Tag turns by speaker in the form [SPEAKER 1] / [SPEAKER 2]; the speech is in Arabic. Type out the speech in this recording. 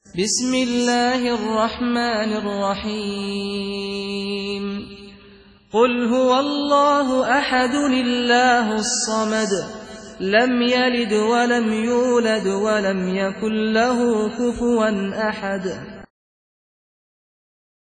[SPEAKER 1] بسم الله الرحمن الرحيم قل هو الله أحد الله الصمد لم يلد ولم يولد ولم يكن له كفوا أحد